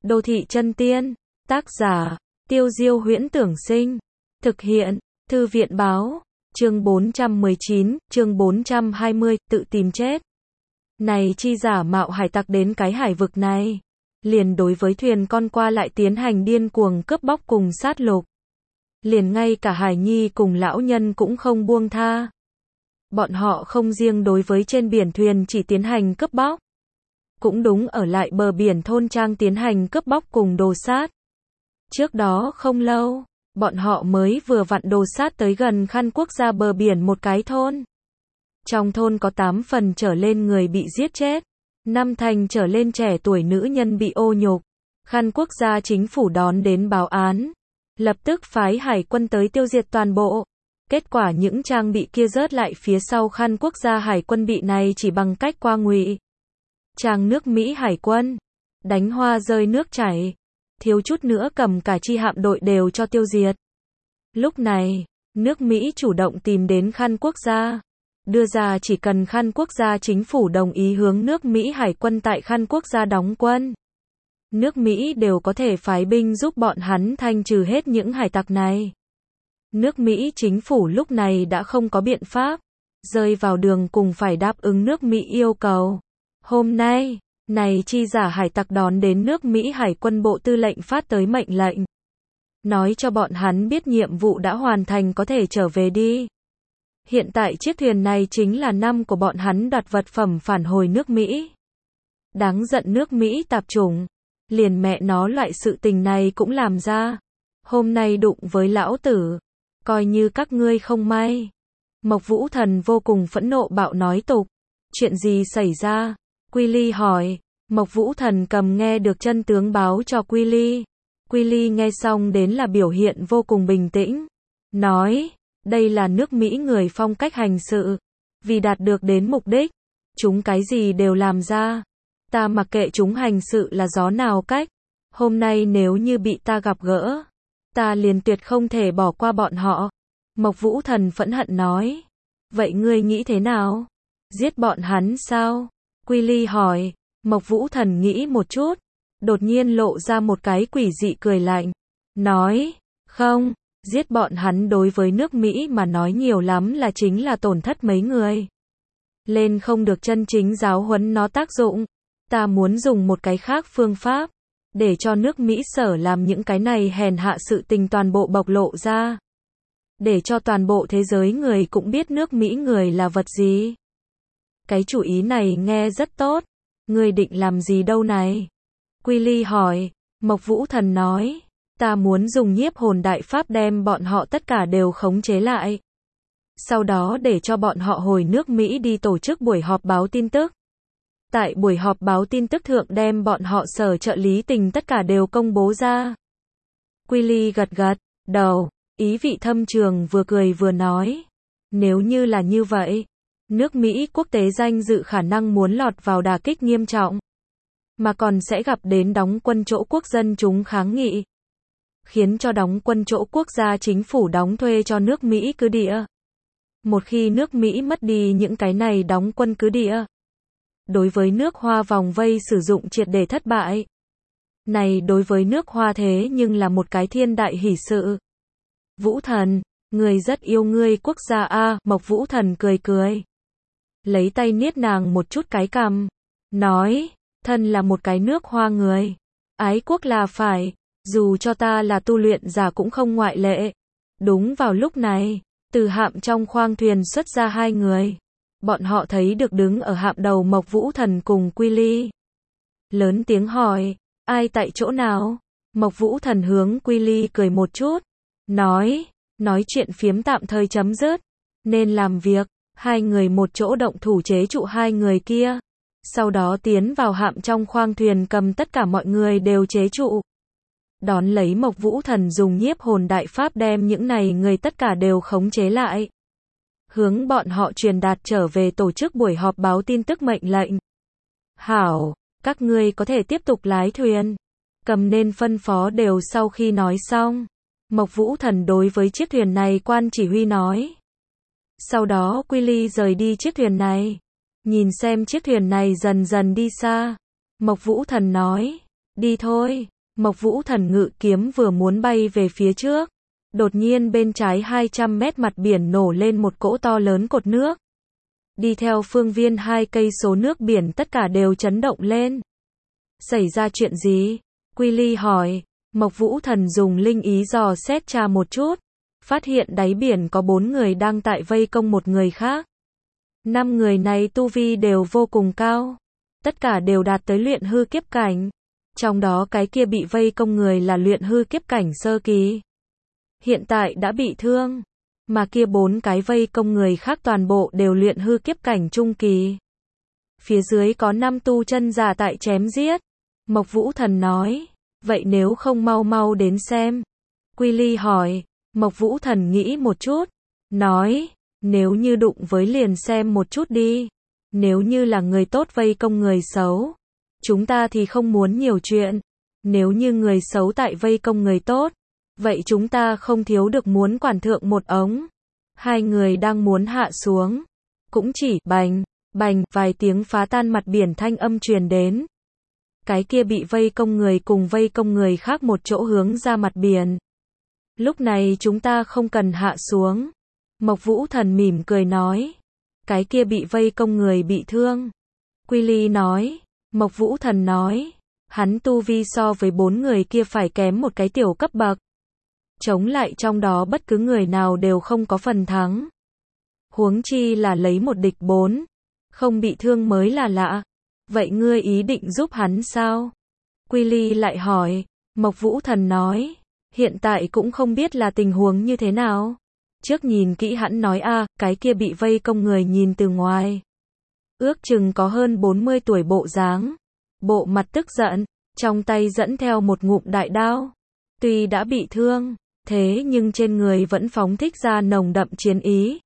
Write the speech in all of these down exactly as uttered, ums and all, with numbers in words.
Đô thị chân tiên. Tác giả, Tiêu Diêu Huyễn Tưởng Sinh. Thực hiện, Thư viện báo. Chương bốn trăm mười chín, chương bốn trăm hai mươi, tự tìm chết. Này chi giả mạo hải tặc đến cái hải vực này. Liền đối với thuyền con qua lại tiến hành điên cuồng cướp bóc cùng sát lục. Liền ngay cả hải nhi cùng lão nhân cũng không buông tha. Bọn họ không riêng đối với trên biển thuyền chỉ tiến hành cướp bóc. Cũng đúng ở lại bờ biển thôn trang tiến hành cướp bóc cùng đồ sát. Trước đó không lâu, bọn họ mới vừa vặn đồ sát tới gần Khăn Quốc gia bờ biển một cái thôn. Trong thôn có tám phần trở lên người bị giết chết, năm thành trở lên trẻ tuổi nữ nhân bị ô nhục. Khăn Quốc gia chính phủ đón đến báo án, lập tức phái hải quân tới tiêu diệt toàn bộ. Kết quả những trang bị kia rớt lại phía sau Khăn Quốc gia hải quân bị này chỉ bằng cách qua ngụy trang nước Mỹ hải quân, đánh hoa rơi nước chảy, thiếu chút nữa cầm cả chi hạm đội đều cho tiêu diệt. Lúc này, nước Mỹ chủ động tìm đến Khăn Quốc gia, đưa ra chỉ cần Khăn Quốc gia chính phủ đồng ý hướng nước Mỹ hải quân tại Khăn Quốc gia đóng quân, nước Mỹ đều có thể phái binh giúp bọn hắn thanh trừ hết những hải tặc này. Nước Mỹ chính phủ lúc này đã không có biện pháp, rơi vào đường cùng phải đáp ứng nước Mỹ yêu cầu. Hôm nay, này chi giả hải tặc đón đến nước Mỹ hải quân bộ tư lệnh phát tới mệnh lệnh, nói cho bọn hắn biết nhiệm vụ đã hoàn thành có thể trở về đi. Hiện tại chiếc thuyền này chính là năm của bọn hắn đoạt vật phẩm phản hồi nước Mỹ. Đáng giận nước Mỹ tạp chủng, liền mẹ nó loại sự tình này cũng làm ra. Hôm nay đụng với lão tử, coi như các ngươi không may. Mộc Vũ Thần vô cùng phẫn nộ bạo nói tục. Chuyện gì xảy ra? Quy Ly hỏi. Mộc Vũ Thần cầm nghe được chân tướng báo cho Quy Ly. Quy Ly nghe xong đến là biểu hiện vô cùng bình tĩnh. Nói, đây là nước Mỹ người phong cách hành sự. Vì đạt được đến mục đích, chúng cái gì đều làm ra. Ta mặc kệ chúng hành sự là gió nào cách. Hôm nay nếu như bị ta gặp gỡ, ta liền tuyệt không thể bỏ qua bọn họ. Mộc Vũ Thần phẫn hận nói. Vậy ngươi nghĩ thế nào? Giết bọn hắn sao? Quy Ly hỏi. Mộc Vũ Thần nghĩ một chút, đột nhiên lộ ra một cái quỷ dị cười lạnh. Nói, không, giết bọn hắn đối với nước Mỹ mà nói nhiều lắm là chính là tổn thất mấy người. Lên không được chân chính giáo huấn nó tác dụng. Ta muốn dùng một cái khác phương pháp, để cho nước Mỹ sở làm những cái này hèn hạ sự tình toàn bộ bộc lộ ra. Để cho toàn bộ thế giới người cũng biết nước Mỹ người là vật gì. Cái chủ ý này nghe rất tốt. Ngươi định làm gì đâu này? Quy Ly hỏi. Mộc Vũ Thần nói. Ta muốn dùng nhiếp hồn đại pháp đem bọn họ tất cả đều khống chế lại. Sau đó để cho bọn họ hồi nước Mỹ đi tổ chức buổi họp báo tin tức. Tại buổi họp báo tin tức thượng đem bọn họ sở trợ lý tình tất cả đều công bố ra. Quy Ly gật gật đầu, ý vị thâm trường vừa cười vừa nói. Nếu như là như vậy, nước Mỹ quốc tế danh dự khả năng muốn lọt vào đả kích nghiêm trọng. Mà còn sẽ gặp đến đóng quân chỗ quốc dân chúng kháng nghị. Khiến cho đóng quân chỗ quốc gia chính phủ đóng thuê cho nước Mỹ cứ địa. Một khi nước Mỹ mất đi những cái này đóng quân cứ địa, đối với nước Hoa vòng vây sử dụng triệt để thất bại. Này đối với nước Hoa thế nhưng là một cái thiên đại hỷ sự. Vũ Thần, người rất yêu ngươi quốc gia a. Mộc Vũ Thần cười cười, lấy tay niết nàng một chút cái cằm, nói, thân là một cái nước Hoa người, ái quốc là phải, dù cho ta là tu luyện giả cũng không ngoại lệ. Đúng vào lúc này, từ hạm trong khoang thuyền xuất ra hai người. Bọn họ thấy được đứng ở hạm đầu Mộc Vũ Thần cùng Quy Ly. Lớn tiếng hỏi, ai tại chỗ nào? Mộc Vũ Thần hướng Quy Ly cười một chút, nói, nói chuyện phiếm tạm thời chấm dứt, nên làm việc. Hai người một chỗ động thủ chế trụ hai người kia. Sau đó tiến vào hạm trong khoang thuyền cầm tất cả mọi người đều chế trụ. Đón lấy Mộc Vũ Thần dùng nhiếp hồn đại pháp đem những này người tất cả đều khống chế lại. Hướng bọn họ truyền đạt trở về tổ chức buổi họp báo tin tức mệnh lệnh. Hảo, các ngươi có thể tiếp tục lái thuyền. Cầm nên phân phó đều sau khi nói xong. Mộc Vũ Thần đối với chiếc thuyền này quan chỉ huy nói. Sau đó Quy Ly rời đi chiếc thuyền này. Nhìn xem chiếc thuyền này dần dần đi xa. Mộc Vũ Thần nói. Đi thôi. Mộc Vũ Thần ngự kiếm vừa muốn bay về phía trước, đột nhiên bên trái hai trăm mét mặt biển nổ lên một cỗ to lớn cột nước. Đi theo phương viên hai cây số nước biển tất cả đều chấn động lên. Xảy ra chuyện gì? Quy Ly hỏi. Mộc Vũ Thần dùng linh ý dò xét tra một chút, phát hiện đáy biển có bốn người đang tại vây công một người khác. Năm người này tu vi đều vô cùng cao, tất cả đều đạt tới luyện hư kiếp cảnh. Trong đó cái kia bị vây công người là luyện hư kiếp cảnh sơ kỳ, hiện tại đã bị thương, mà kia bốn cái vây công người khác toàn bộ đều luyện hư kiếp cảnh trung kỳ. Phía dưới có năm tu chân giả tại chém giết. Mộc Vũ Thần nói, vậy nếu không mau mau đến xem? Quy Ly hỏi. Mộc Vũ Thần nghĩ một chút, nói, nếu như đụng với liền xem một chút đi. Nếu như là người tốt vây công người xấu, chúng ta thì không muốn nhiều chuyện. Nếu như người xấu tại vây công người tốt, vậy chúng ta không thiếu được muốn quản thượng một ống. Hai người đang muốn hạ xuống, cũng chỉ bành, bành, vài tiếng phá tan mặt biển thanh âm truyền đến. Cái kia bị vây công người cùng vây công người khác một chỗ hướng ra mặt biển. Lúc này chúng ta không cần hạ xuống. Mộc Vũ Thần mỉm cười nói. Cái kia bị vây công người bị thương. Quy Ly nói. Mộc Vũ Thần nói. Hắn tu vi so với bốn người kia phải kém một cái tiểu cấp bậc. Chống lại trong đó bất cứ người nào đều không có phần thắng. Huống chi là lấy một địch bốn. Không bị thương mới là lạ. Vậy ngươi ý định giúp hắn sao? Quy Ly lại hỏi. Mộc Vũ Thần nói. Hiện tại cũng không biết là tình huống như thế nào. Trước nhìn kỹ hắn nói a, à, cái kia bị vây công người nhìn từ ngoài. Ước chừng có hơn bốn mươi tuổi bộ dáng. Bộ mặt tức giận, trong tay dẫn theo một ngụm đại đao. Tuy đã bị thương, thế nhưng trên người vẫn phóng thích ra nồng đậm chiến ý.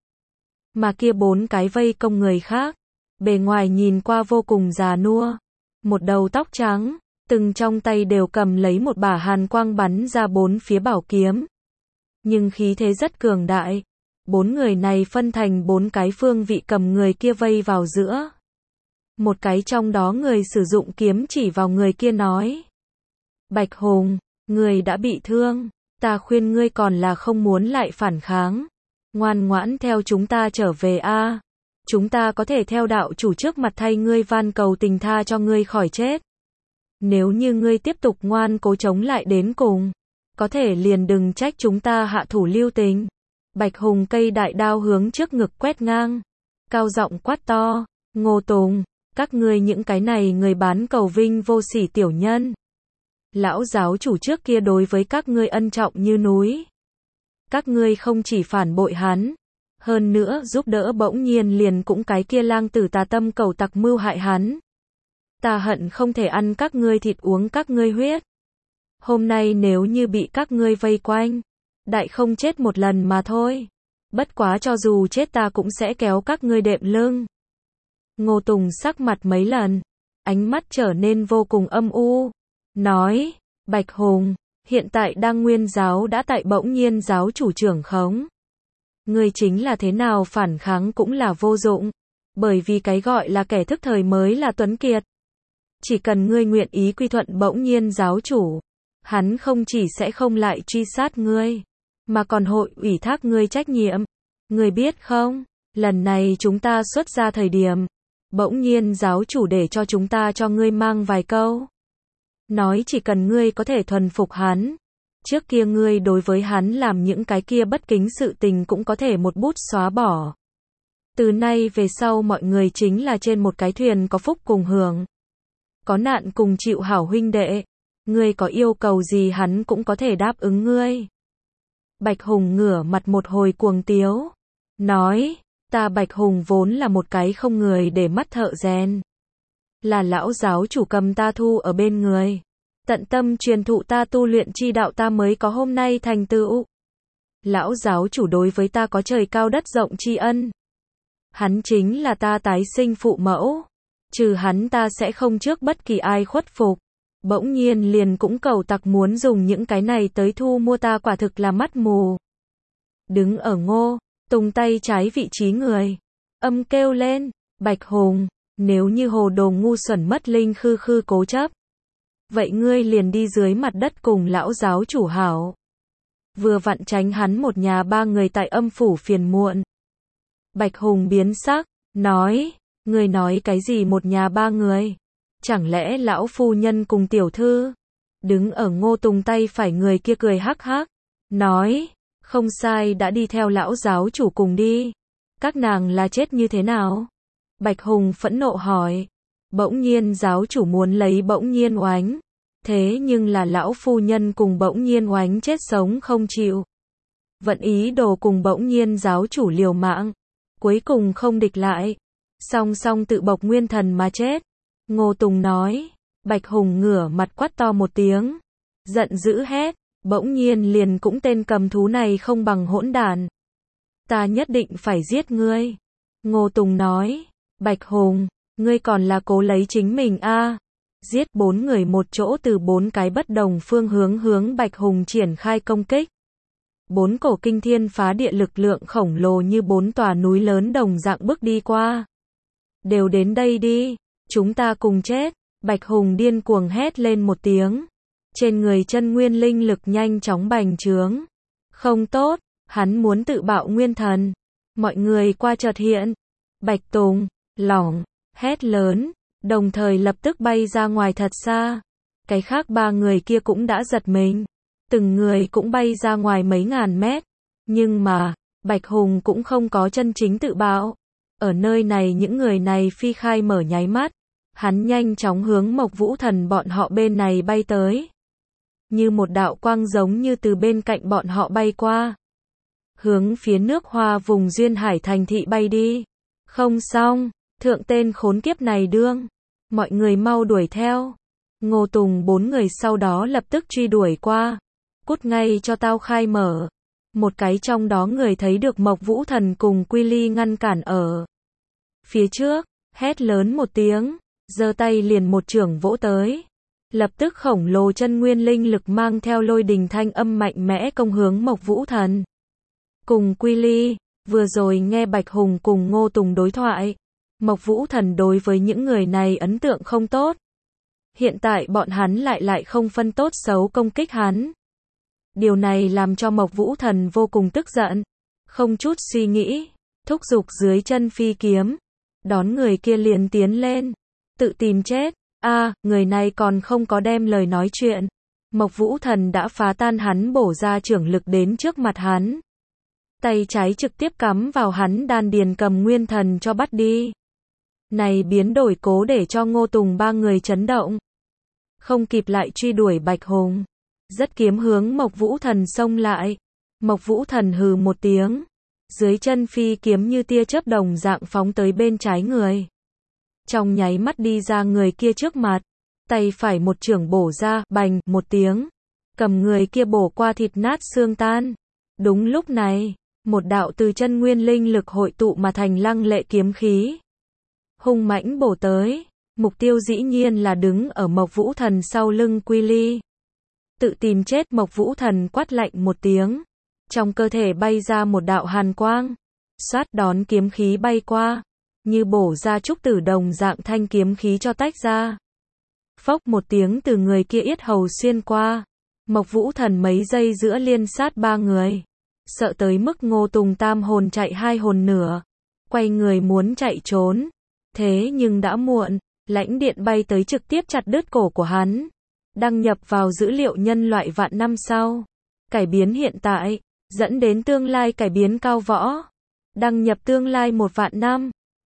Mà kia bốn cái vây công người khác, bề ngoài nhìn qua vô cùng già nua. Một đầu tóc trắng, từng trong tay đều cầm lấy một bả hàn quang bắn ra bốn phía bảo kiếm. Nhưng khí thế rất cường đại. Bốn người này phân thành bốn cái phương vị cầm người kia vây vào giữa. Một cái trong đó người sử dụng kiếm chỉ vào người kia nói. Bạch Hùng, người đã bị thương, ta khuyên ngươi còn là không muốn lại phản kháng. Ngoan ngoãn theo chúng ta trở về a. Chúng ta có thể theo đạo chủ trước mặt thay ngươi van cầu tình tha cho ngươi khỏi chết. Nếu như ngươi tiếp tục ngoan cố chống lại đến cùng, có thể liền đừng trách chúng ta hạ thủ lưu tình. Bạch Hùng cây đại đao hướng trước ngực quét ngang, cao giọng quát to, Ngô Tùng, các ngươi những cái này người bán cầu vinh vô sỉ tiểu nhân. Lão giáo chủ trước kia đối với các ngươi ân trọng như núi. Các ngươi không chỉ phản bội hắn, hơn nữa giúp đỡ bỗng nhiên liền cũng cái kia lang tử tà tâm cầu tặc mưu hại hắn. Ta hận không thể ăn các ngươi thịt uống các ngươi huyết. Hôm nay nếu như bị các ngươi vây quanh, đại không chết một lần mà thôi. Bất quá cho dù chết ta cũng sẽ kéo các ngươi đệm lưng. Ngô Tùng sắc mặt mấy lần, ánh mắt trở nên vô cùng âm u. Nói, Bạch Hùng, hiện tại Đăng Nguyên giáo đã tại bỗng nhiên giáo chủ trưởng khống. Ngươi chính là thế nào phản kháng cũng là vô dụng. Bởi vì cái gọi là kẻ thức thời mới là tuấn kiệt. Chỉ cần ngươi nguyện ý quy thuận bỗng nhiên giáo chủ, hắn không chỉ sẽ không lại truy sát ngươi, mà còn hội ủy thác ngươi trách nhiệm. Ngươi biết không, lần này chúng ta xuất ra thời điểm, bỗng nhiên giáo chủ để cho chúng ta cho ngươi mang vài câu. Nói chỉ cần ngươi có thể thuần phục hắn, trước kia ngươi đối với hắn làm những cái kia bất kính sự tình cũng có thể một bút xóa bỏ. Từ nay về sau mọi người chính là trên một cái thuyền có phúc cùng hưởng, có nạn cùng chịu hảo huynh đệ. Ngươi có yêu cầu gì hắn cũng có thể đáp ứng ngươi. Bạch Hùng ngửa mặt một hồi cuồng tiếu, nói, ta Bạch Hùng vốn là một cái không người để mắt thợ rèn. Là lão giáo chủ cầm ta thu ở bên người, tận tâm truyền thụ ta tu luyện chi đạo ta mới có hôm nay thành tựu. Lão giáo chủ đối với ta có trời cao đất rộng tri ân. Hắn chính là ta tái sinh phụ mẫu. Trừ hắn ta sẽ không trước bất kỳ ai khuất phục. Bỗng nhiên liền cũng cầu tặc muốn dùng những cái này tới thu mua ta quả thực là mắt mù. Đứng ở Ngô Tùng tay trái vị trí người, âm kêu lên, Bạch Hùng, nếu như hồ đồ ngu xuẩn mất linh khư khư cố chấp, vậy ngươi liền đi dưới mặt đất cùng lão giáo chủ hảo. Vừa vặn tránh hắn một nhà ba người tại âm phủ phiền muộn. Bạch Hùng biến sắc, nói, ngươi nói cái gì một nhà ba người? Chẳng lẽ lão phu nhân cùng tiểu thư? Đứng ở Ngô Tùng tay phải người kia cười hắc hắc, nói, không sai, đã đi theo lão giáo chủ cùng đi. Các nàng là chết như thế nào? Bạch Hùng phẫn nộ hỏi. Bỗng nhiên giáo chủ muốn lấy Bỗng Nhiên Oánh. Thế nhưng là lão phu nhân cùng Bỗng Nhiên Oánh chết sống không chịu. Vận ý đồ cùng Bỗng Nhiên giáo chủ liều mạng. Cuối cùng không địch lại. Song song tự bộc nguyên thần mà chết. Ngô Tùng nói. Bạch Hùng ngửa mặt quát to một tiếng. Giận dữ hét. Bỗng nhiên liền cũng tên cầm thú này không bằng hỗn đản. Ta nhất định phải giết ngươi. Ngô Tùng nói. Bạch Hùng, ngươi còn là cố lấy chính mình a à. Giết bốn người một chỗ từ bốn cái bất đồng phương hướng hướng Bạch Hùng triển khai công kích. Bốn cổ kinh thiên phá địa lực lượng khổng lồ như bốn tòa núi lớn đồng dạng bước đi qua. Đều đến đây đi, chúng ta cùng chết. Bạch Hùng điên cuồng hét lên một tiếng. Trên người chân nguyên linh lực nhanh chóng bành trướng. Không tốt, hắn muốn tự bạo nguyên thần. Mọi người qua chợt hiện. Bạch Tùng, lỏng, hét lớn, đồng thời lập tức bay ra ngoài thật xa. Cái khác ba người kia cũng đã giật mình. Từng người cũng bay ra ngoài mấy ngàn mét. Nhưng mà, Bạch Hùng cũng không có chân chính tự bạo. Ở nơi này những người này phi khai mở nháy mắt. Hắn nhanh chóng hướng Mộc Vũ Thần bọn họ bên này bay tới. Như một đạo quang giống như từ bên cạnh bọn họ bay qua. Hướng phía nước Hoa vùng duyên hải thành thị bay đi. Không xong, thượng tên khốn kiếp này đương. Mọi người mau đuổi theo. Ngô Tùng bốn người sau đó lập tức truy đuổi qua. Cút ngay cho tao khai mở. Một cái trong đó người thấy được Mộc Vũ Thần cùng Quy Ly ngăn cản ở phía trước, hét lớn một tiếng, giơ tay liền một chưởng vỗ tới. Lập tức khổng lồ chân nguyên linh lực mang theo lôi đình thanh âm mạnh mẽ công hướng Mộc Vũ Thần. Cùng Quy Ly, vừa rồi nghe Bạch Hùng cùng Ngô Tùng đối thoại, Mộc Vũ Thần đối với những người này ấn tượng không tốt. Hiện tại bọn hắn lại lại không phân tốt xấu công kích hắn. Điều này làm cho Mộc Vũ Thần vô cùng tức giận, không chút suy nghĩ, thúc giục dưới chân phi kiếm, đón người kia liền tiến lên, tự tìm chết. A, à, người này còn không có đem lời nói chuyện. Mộc Vũ Thần đã phá tan hắn bổ ra chưởng lực đến trước mặt hắn. Tay trái trực tiếp cắm vào hắn đan điền cầm nguyên thần cho bắt đi. Này biến đổi cố để cho Ngô Tùng ba người chấn động. Không kịp lại truy đuổi Bạch Hùng. Rất kiếm hướng Mộc Vũ Thần xông lại. Mộc Vũ Thần hừ một tiếng. Dưới chân phi kiếm như tia chớp đồng dạng phóng tới bên trái người. Trong nháy mắt đi ra người kia trước mặt. Tay phải một chưởng bổ ra, bành, một tiếng. Cầm người kia bổ qua thịt nát xương tan. Đúng lúc này, một đạo từ chân nguyên linh lực hội tụ mà thành lăng lệ kiếm khí. Hung mãnh bổ tới. Mục tiêu dĩ nhiên là đứng ở Mộc Vũ Thần sau lưng Quy Ly. Tự tìm chết. Mộc Vũ Thần quát lạnh một tiếng. Trong cơ thể bay ra một đạo hàn quang. Xoát đón kiếm khí bay qua. Như bổ ra trúc tử đồng dạng thanh kiếm khí cho tách ra. Phốc một tiếng từ người kia yết hầu xuyên qua. Mộc Vũ Thần mấy giây giữa liên sát ba người. Sợ tới mức Ngô Tùng tam hồn chạy hai hồn nửa. Quay người muốn chạy trốn. Thế nhưng đã muộn. Lãnh điện bay tới trực tiếp chặt đứt cổ của hắn. Đăng nhập vào dữ liệu nhân loại vạn năm sau. Cải biến hiện tại. Dẫn đến tương lai cải biến cao võ. Đăng nhập tương lai một vạn năm.